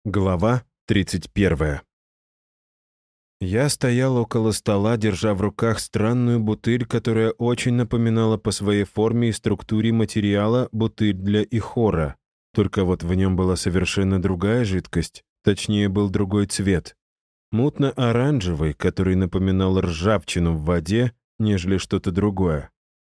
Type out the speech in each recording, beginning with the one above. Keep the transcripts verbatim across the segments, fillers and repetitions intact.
Глава тридцать первая. Я стоял около стола, держа в руках странную бутыль, которая очень напоминала по своей форме и структуре материала бутыль для ихора. Только вот в нем была совершенно другая жидкость, точнее, был другой цвет. Мутно-оранжевый, который напоминал ржавчину в воде, нежели что-то другое.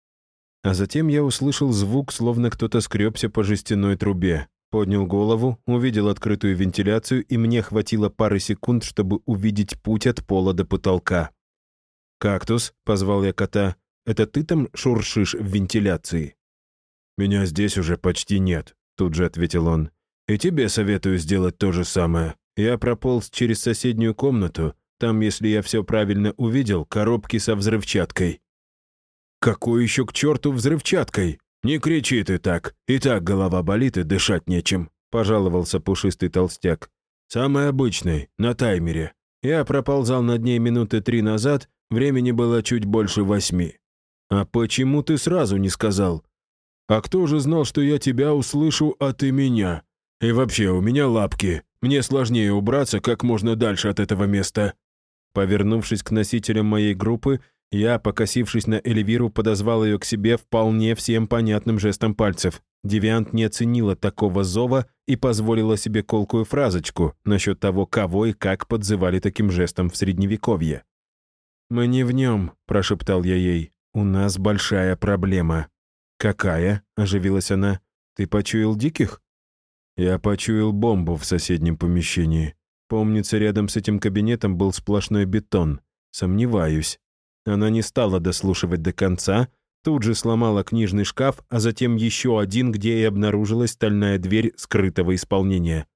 А затем я услышал звук, словно кто-то скребся по жестяной трубе. Поднял голову, увидел открытую вентиляцию, и мне хватило пары секунд, чтобы увидеть путь от пола до потолка. «Кактус», — позвал я кота, — «это ты там шуршишь в вентиляции?» «Меня здесь уже почти нет», — тут же ответил он. «И тебе советую сделать то же самое. Я прополз через соседнюю комнату. Там, если я все правильно увидел, коробки со взрывчаткой». «Какой еще к черту взрывчаткой? Не кричи ты так. И так голова болит и дышать нечем», — пожаловался пушистый толстяк. «Самый обычный, на таймере. Я проползал над ней минуты три назад, времени было чуть больше восьми». «А почему ты сразу не сказал?» «А кто же знал, что я тебя услышу, а ты меня? И вообще, у меня лапки. Мне сложнее убраться как можно дальше от этого места». Повернувшись к носителям моей группы, я, покосившись на Эльвиру, подозвал ее к себе вполне всем понятным жестом пальцев. Девиант не оценила такого зова и позволила себе колкую фразочку насчет того, кого и как подзывали таким жестом в Средневековье. «Мы не в нем», — прошептал я ей. «У нас большая проблема». «Какая?» — оживилась она. «Ты почуял диких?» «Я почуял бомбу в соседнем помещении. Помнится, рядом с этим кабинетом был сплошной бетон. Сомневаюсь». Она не стала дослушивать до конца, тут же сломала книжный шкаф, а затем еще один, где и обнаружилась стальная дверь скрытого исполнения.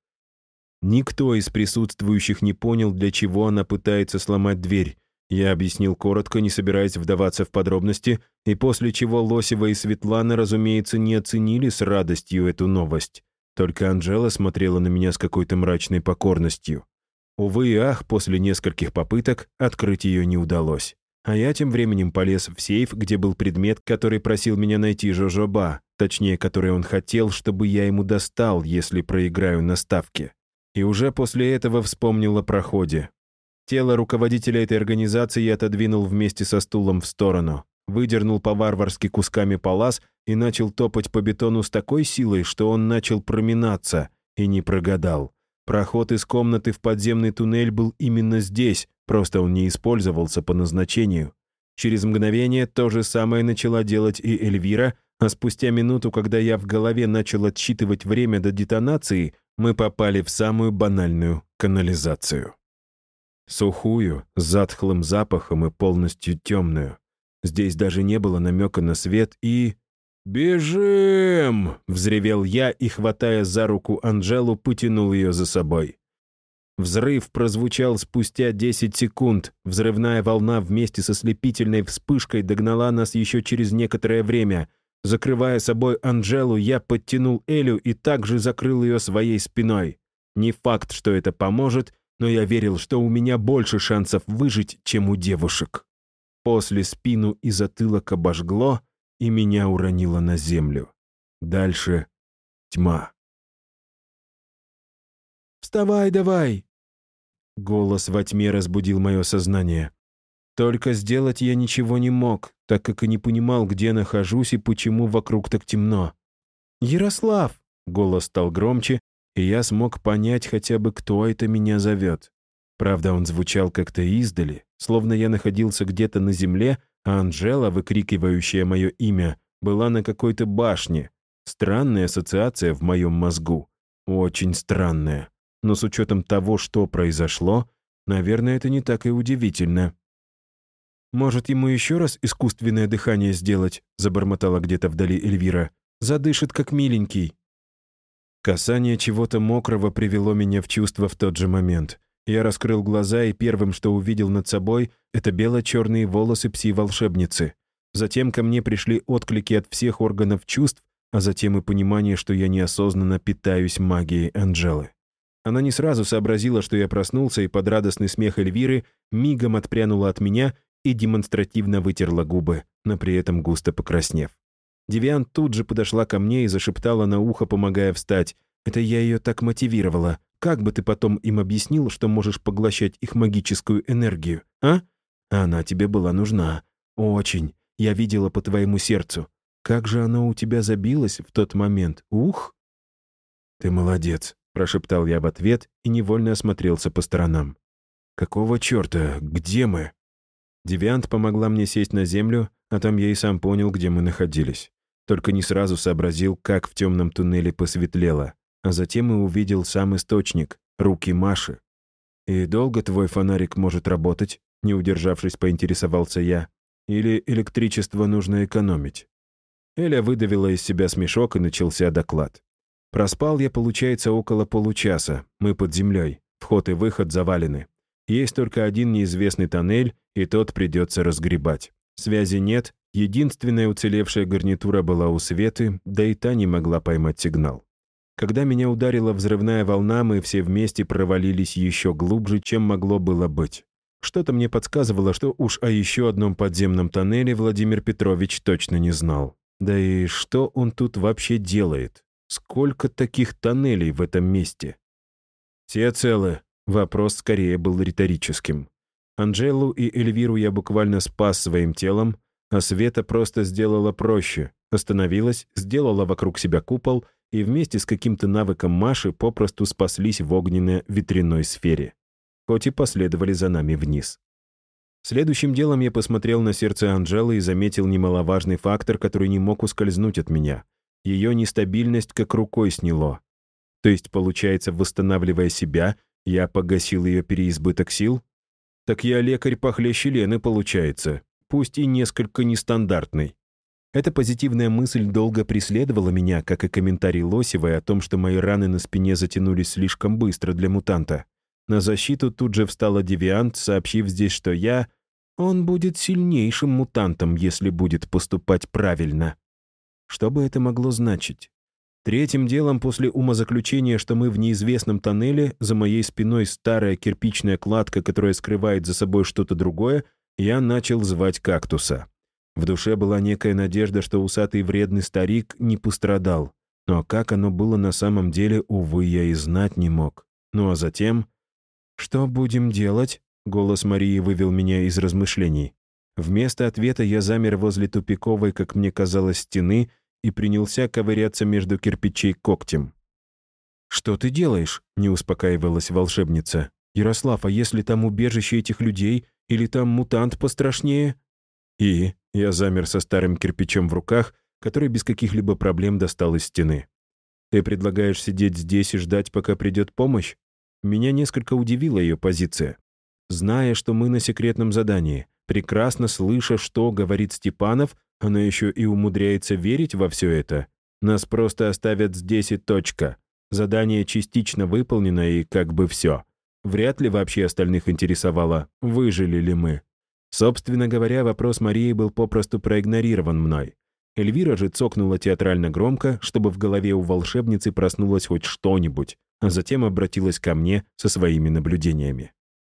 Никто из присутствующих не понял, для чего она пытается сломать дверь. Я объяснил коротко, не собираясь вдаваться в подробности, и после чего Лосева и Светлана, разумеется, не оценили с радостью эту новость. Только Анжела смотрела на меня с какой-то мрачной покорностью. Увы и ах, после нескольких попыток открыть ее не удалось. А я тем временем полез в сейф, где был предмет, который просил меня найти Жожоба, точнее, который он хотел, чтобы я ему достал, если проиграю на ставке. И уже после этого вспомнил о проходе. Тело руководителя этой организации я отодвинул вместе со стулом в сторону, выдернул по-варварски кусками палас и начал топать по бетону с такой силой, что он начал проминаться, и не прогадал. Проход из комнаты в подземный туннель был именно здесь, просто он не использовался по назначению. Через мгновение то же самое начала делать и Эльвира, а спустя минуту, когда я в голове начал отсчитывать время до детонации, мы попали в самую банальную канализацию. Сухую, с затхлым запахом и полностью темную. Здесь даже не было намека на свет и... «Бежим!» — взревел я и, хватая за руку Анжелу, потянул ее за собой. Взрыв прозвучал спустя десять секунд. Взрывная волна вместе со слепительной вспышкой догнала нас еще через некоторое время. Закрывая собой Анжелу, я подтянул Элю и также закрыл ее своей спиной. Не факт, что это поможет, но я верил, что у меня больше шансов выжить, чем у девушек. После спину и затылок обожгло, и меня уронило на землю. Дальше тьма. «Вставай давай!» Голос во тьме разбудил мое сознание. Только сделать я ничего не мог, так как и не понимал, где нахожусь и почему вокруг так темно. «Ярослав!» — голос стал громче, и я смог понять хотя бы, кто это меня зовет. Правда, он звучал как-то издали, словно я находился где-то на земле, а Анжела, выкрикивающая мое имя, была на какой-то башне. Странная ассоциация в моем мозгу. Очень странная. Но с учетом того, что произошло, наверное, это не так и удивительно. «Может, ему еще раз искусственное дыхание сделать?» — забормотала где-то вдали Эльвира. «Задышит, как миленький». Касание чего-то мокрого привело меня в чувство в тот же момент. Я раскрыл глаза, и первым, что увидел над собой, это бело-черные волосы пси-волшебницы. Затем ко мне пришли отклики от всех органов чувств, а затем и понимание, что я неосознанно питаюсь магией Анжелы. Она не сразу сообразила, что я проснулся, и под радостный смех Эльвиры мигом отпрянула от меня и демонстративно вытерла губы, но при этом густо покраснев. Девиант тут же подошла ко мне и зашептала на ухо, помогая встать. Это я ее так мотивировала. как бы ты потом им объяснил, что можешь поглощать их магическую энергию, а? Она тебе была нужна. Очень. Я видела по твоему сердцу. Как же оно у тебя забилось в тот момент? Ух!» «Ты молодец», — прошептал я в ответ и невольно осмотрелся по сторонам. «Какого черта? Где мы?» Девиант помогла мне сесть на землю, а там я и сам понял, где мы находились. Только не сразу сообразил, как в темном туннеле посветлело, а затем и увидел сам источник — руки Маши. «И долго твой фонарик может работать?» — не удержавшись, поинтересовался я. «Или электричество нужно экономить?» Эля выдавила из себя смешок, и начался доклад. Проспал я, получается, около получаса. Мы под землей. Вход и выход завалены. Есть только один неизвестный тоннель, и тот придется разгребать. Связи нет, единственная уцелевшая гарнитура была у Светы, да и та не могла поймать сигнал. Когда меня ударила взрывная волна, мы все вместе провалились еще глубже, чем могло было быть. Что-то мне подсказывало, что уж о еще одном подземном тоннеле Владимир Петрович точно не знал. Да и что он тут вообще делает? Сколько таких тоннелей в этом месте? «Все целы?» Вопрос скорее был риторическим. Анжелу и Эльвиру я буквально спас своим телом, а Света просто сделала проще. Остановилась, сделала вокруг себя купол и вместе с каким-то навыком Маши попросту спаслись в огненно-ветряной сфере. Хоть и последовали за нами вниз. Следующим делом я посмотрел на сердце Анжелы и заметил немаловажный фактор, который не мог ускользнуть от меня. Ее нестабильность как рукой сняло. То есть, получается, восстанавливая себя, я погасил ее переизбыток сил? Так я лекарь похлеще Лены, получается, пусть и несколько нестандартный. Эта позитивная мысль долго преследовала меня, как и комментарий Лосевой о том, что мои раны на спине затянулись слишком быстро для мутанта. На защиту тут же встала Девиант, сообщив здесь, что я... Он будет сильнейшим мутантом, если будет поступать правильно. Что бы это могло значить? Третьим делом после умозаключения, что мы в неизвестном тоннеле, за моей спиной старая кирпичная кладка, которая скрывает за собой что-то другое, я начал звать кактуса. В душе была некая надежда, что усатый вредный старик не пострадал. Но как оно было на самом деле, увы, я и знать не мог. Ну а затем... «Что будем делать?» — голос Марии вывел меня из размышлений. Вместо ответа я замер возле тупиковой, как мне казалось, стены и принялся ковыряться между кирпичей когтем. «Что ты делаешь?» — не успокаивалась волшебница. «Ярослав, а если там убежище этих людей? Или там мутант пострашнее?» И я замер со старым кирпичом в руках, который без каких-либо проблем достал из стены. «Ты предлагаешь сидеть здесь и ждать, пока придет помощь?» Меня несколько удивила ее позиция. Зная, что мы на секретном задании, прекрасно слыша, что говорит Степанов, она еще и умудряется верить во все это. Нас просто оставят здесь и точка. Задание частично выполнено и как бы все. Вряд ли вообще остальных интересовало, выжили ли мы. Собственно говоря, вопрос Марии был попросту проигнорирован мной. Эльвира же цокнула театрально громко, чтобы в голове у волшебницы проснулось хоть что-нибудь, а затем обратилась ко мне со своими наблюдениями.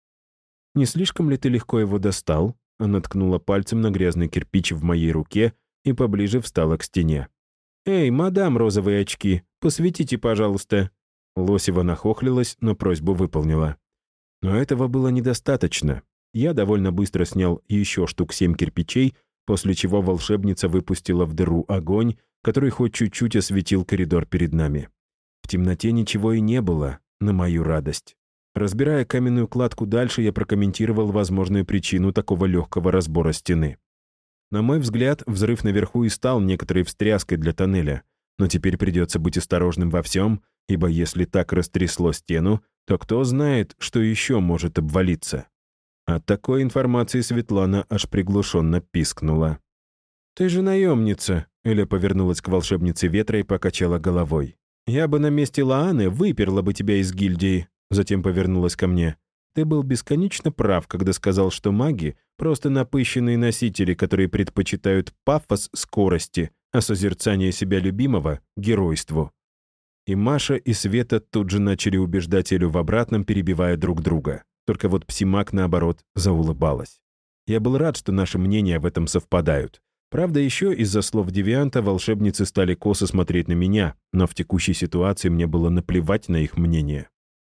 «Не слишком ли ты легко его достал?» Она ткнула пальцем на грязный кирпич в моей руке и поближе встала к стене. «Эй, мадам розовые очки, посветите, пожалуйста». Лосева нахохлилась, но просьбу выполнила. Но этого было недостаточно. Я довольно быстро снял еще штук семь кирпичей, после чего волшебница выпустила в дыру огонь, который хоть чуть-чуть осветил коридор перед нами. В темноте ничего и не было, на мою радость. Разбирая каменную кладку дальше, я прокомментировал возможную причину такого легкого разбора стены. На мой взгляд, взрыв наверху и стал некоторой встряской для тоннеля, но теперь придется быть осторожным во всем, ибо если так растрясло стену, то кто знает, что еще может обвалиться. От такой информации Светлана аж приглушенно пискнула. «Ты же наемница!» — Эля повернулась к волшебнице ветра и покачала головой. «Я бы на месте Лааны выперла бы тебя из гильдии», затем повернулась ко мне. «Ты был бесконечно прав, когда сказал, что маги — просто напыщенные носители, которые предпочитают пафос скорости, а созерцание себя любимого — геройству». И Маша, и Света тут же начали убеждать Элю в обратном, перебивая друг друга. Только вот Псимак, наоборот, заулыбалась. Я был рад, что наши мнения в этом совпадают. Правда, еще из-за слов Девианта волшебницы стали косо смотреть на меня, но в текущей ситуации мне было наплевать на их мнение.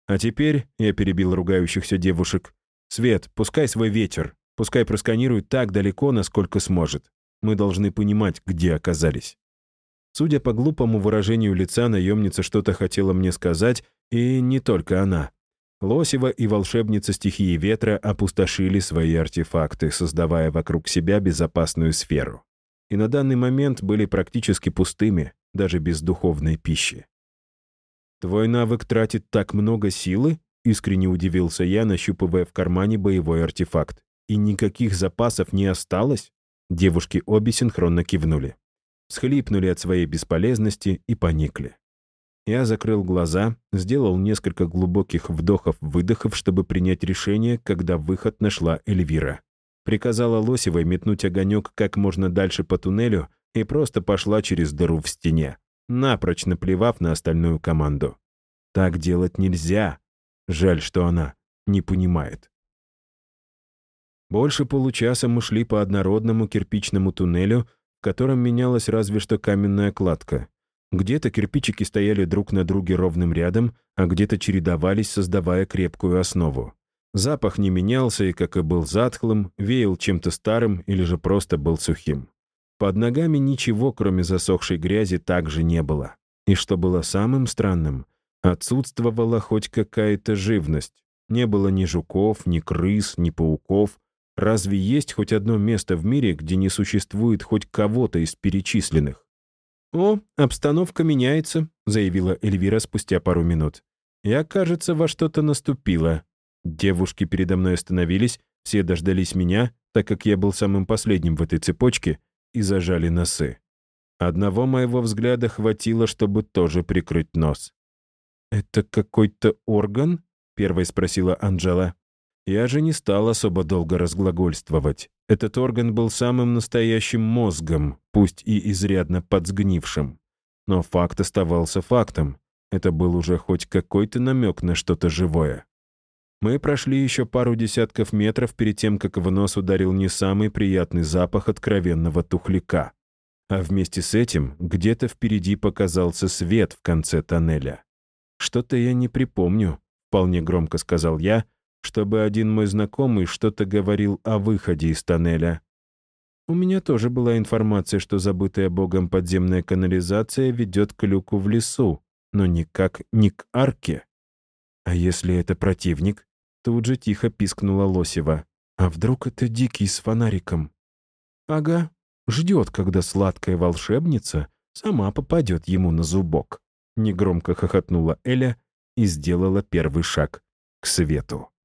А теперь, я перебил ругающихся девушек, Свет, пускай свой ветер, пускай просканирует так далеко, насколько сможет. Мы должны понимать, где оказались. Судя по глупому выражению лица, наемница что-то хотела мне сказать, и не только она. Лосева и волшебница стихии ветра опустошили свои артефакты, создавая вокруг себя безопасную сферу. И на данный момент были практически пустыми, даже без духовной пищи. «Твой навык тратит так много силы?» — искренне удивился я, нащупывая в кармане боевой артефакт. «И никаких запасов не осталось?» Девушки обе синхронно кивнули. Схлипнули от своей бесполезности и поникли. Я закрыл глаза, сделал несколько глубоких вдохов-выдохов, чтобы принять решение, когда выход нашла Эльвира. Приказала Лосевой метнуть огонек как можно дальше по туннелю и просто пошла через дыру в стене, напрочь наплевав на остальную команду. Так делать нельзя. Жаль, что она не понимает. Больше получаса мы шли по однородному кирпичному туннелю, в котором менялась разве что каменная кладка. Где-то кирпичики стояли друг на друге ровным рядом, а где-то чередовались, создавая крепкую основу. Запах не менялся и, как и был затхлым, веял чем-то старым или же просто был сухим. Под ногами ничего, кроме засохшей грязи, также не было. И что было самым странным, отсутствовала хоть какая-то живность. Не было ни жуков, ни крыс, ни пауков. Разве есть хоть одно место в мире, где не существует хоть кого-то из перечисленных? «О, обстановка меняется», — заявила Эльвира спустя пару минут. «Я, кажется, во что-то наступила». Девушки передо мной остановились, все дождались меня, так как я был самым последним в этой цепочке, и зажали носы. Одного моего взгляда хватило, чтобы тоже прикрыть нос. «Это какой-то орган?» — первой спросила Анжела. Я же не стал особо долго разглагольствовать. Этот орган был самым настоящим мозгом, пусть и изрядно подсгнившим. Но факт оставался фактом. Это был уже хоть какой-то намек на что-то живое. Мы прошли еще пару десятков метров перед тем, как в нос ударил не самый приятный запах откровенного тухляка. А вместе с этим где-то впереди показался свет в конце тоннеля. «Что-то я не припомню», — вполне громко сказал я, чтобы один мой знакомый что-то говорил о выходе из тоннеля. У меня тоже была информация, что забытая богом подземная канализация ведет к люку в лесу, но никак не к арке. А если это противник? Тут же тихо пискнула Лосева. А вдруг это дикий с фонариком? Ага, ждет, когда сладкая волшебница сама попадет ему на зубок. Негромко хохотнула Эля и сделала первый шаг к свету.